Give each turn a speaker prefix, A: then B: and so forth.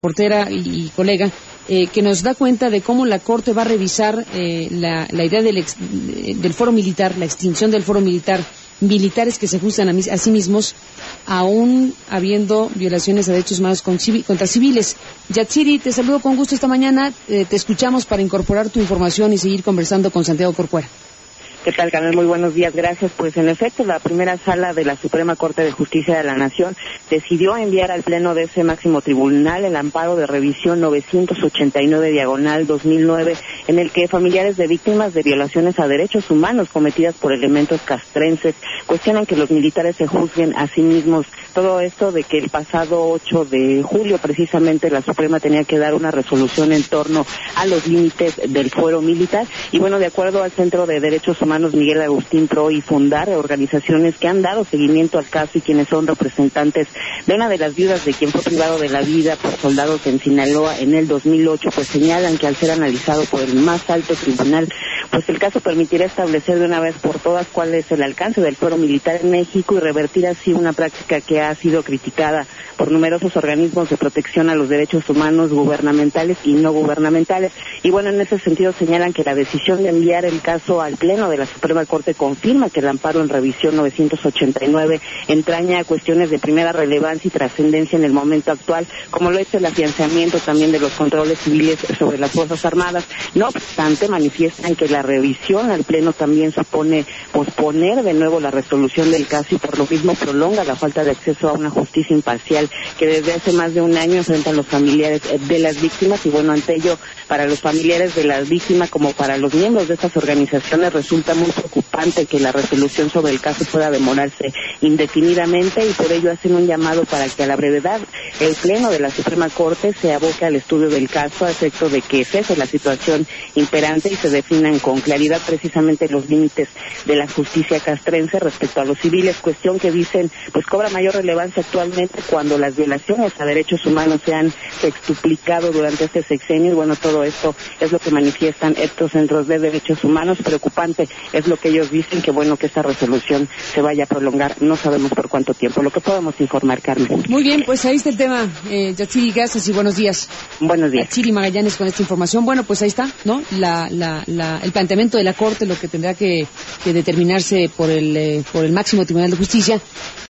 A: reportera y colega, que nos da cuenta de cómo la Corte va a revisar la idea del foro militar, la extinción del foro militar, militares que se juzgan a sí mismos, aún habiendo violaciones a derechos humanos contra civiles. Yatsiri, te saludo con gusto esta mañana, te escuchamos para incorporar tu información y seguir conversando con Santiago Corcuera.
B: ¿Qué tal, Canal? Muy buenos días, gracias. Pues en efecto, la primera sala de la Suprema Corte de Justicia de la Nación decidió enviar al Pleno de ese máximo tribunal el amparo de revisión 989/2009, en el que familiares de víctimas de violaciones a derechos humanos cometidas por elementos castrenses cuestionan que los militares se juzguen a sí mismos. Todo esto de que el pasado 8 de julio precisamente la Suprema tenía que dar una resolución en torno a los límites del fuero militar. Y bueno, de acuerdo al Centro de Derechos Humanos Miguel Agustín Pro y Fundar, organizaciones que han dado seguimiento al caso y quienes son representantes de una de las viudas de quien fue privado de la vida por soldados en Sinaloa en el 2008, pues señalan que al ser analizado por el más alto tribunal, pues el caso permitirá establecer de una vez por todas cuál es el alcance del fuero militar en México y revertir así una práctica que ha sido criticada por numerosos organismos de protección a los derechos humanos gubernamentales y no gubernamentales. Y bueno, en ese sentido señalan que la decisión de enviar el caso al Pleno de la Suprema Corte confirma que el amparo en revisión 989 entraña cuestiones de primera relevancia y trascendencia en el momento actual, como lo es el afianzamiento también de los controles civiles sobre las Fuerzas Armadas. No obstante, manifiestan que la revisión al Pleno también supone posponer de nuevo la resolución del caso y por lo mismo prolonga la falta de acceso a una justicia imparcial que desde hace más de un año enfrentan los familiares de las víctimas. Y bueno, ante ello, para los familiares de las víctimas como para los miembros de estas organizaciones resulta muy preocupante que la resolución sobre el caso pueda demorarse indefinidamente y por ello hacen un llamado para que a la brevedad el Pleno de la Suprema Corte se aboque al estudio del caso a efecto de que cese la situación imperante y se definan con claridad precisamente los límites de la justicia castrense respecto a los civiles, cuestión que dicen pues cobra mayor relevancia actualmente cuando las violaciones a derechos humanos se han sextuplicado durante este sexenio. Y bueno, todo esto es lo que manifiestan estos centros de derechos humanos. Preocupante es lo que ellos dicen, que bueno que esta resolución se vaya a prolongar, no sabemos por cuánto tiempo. Lo que podemos informar, Carmen.
A: Muy bien, pues ahí está el tema. Yatsiri, gracias y buenos días.
B: Buenos días.
A: Yatsiri Magallanes con esta información. Bueno, pues ahí está, ¿no? El planteamiento de la Corte, lo que tendrá que determinarse por el máximo Tribunal de Justicia.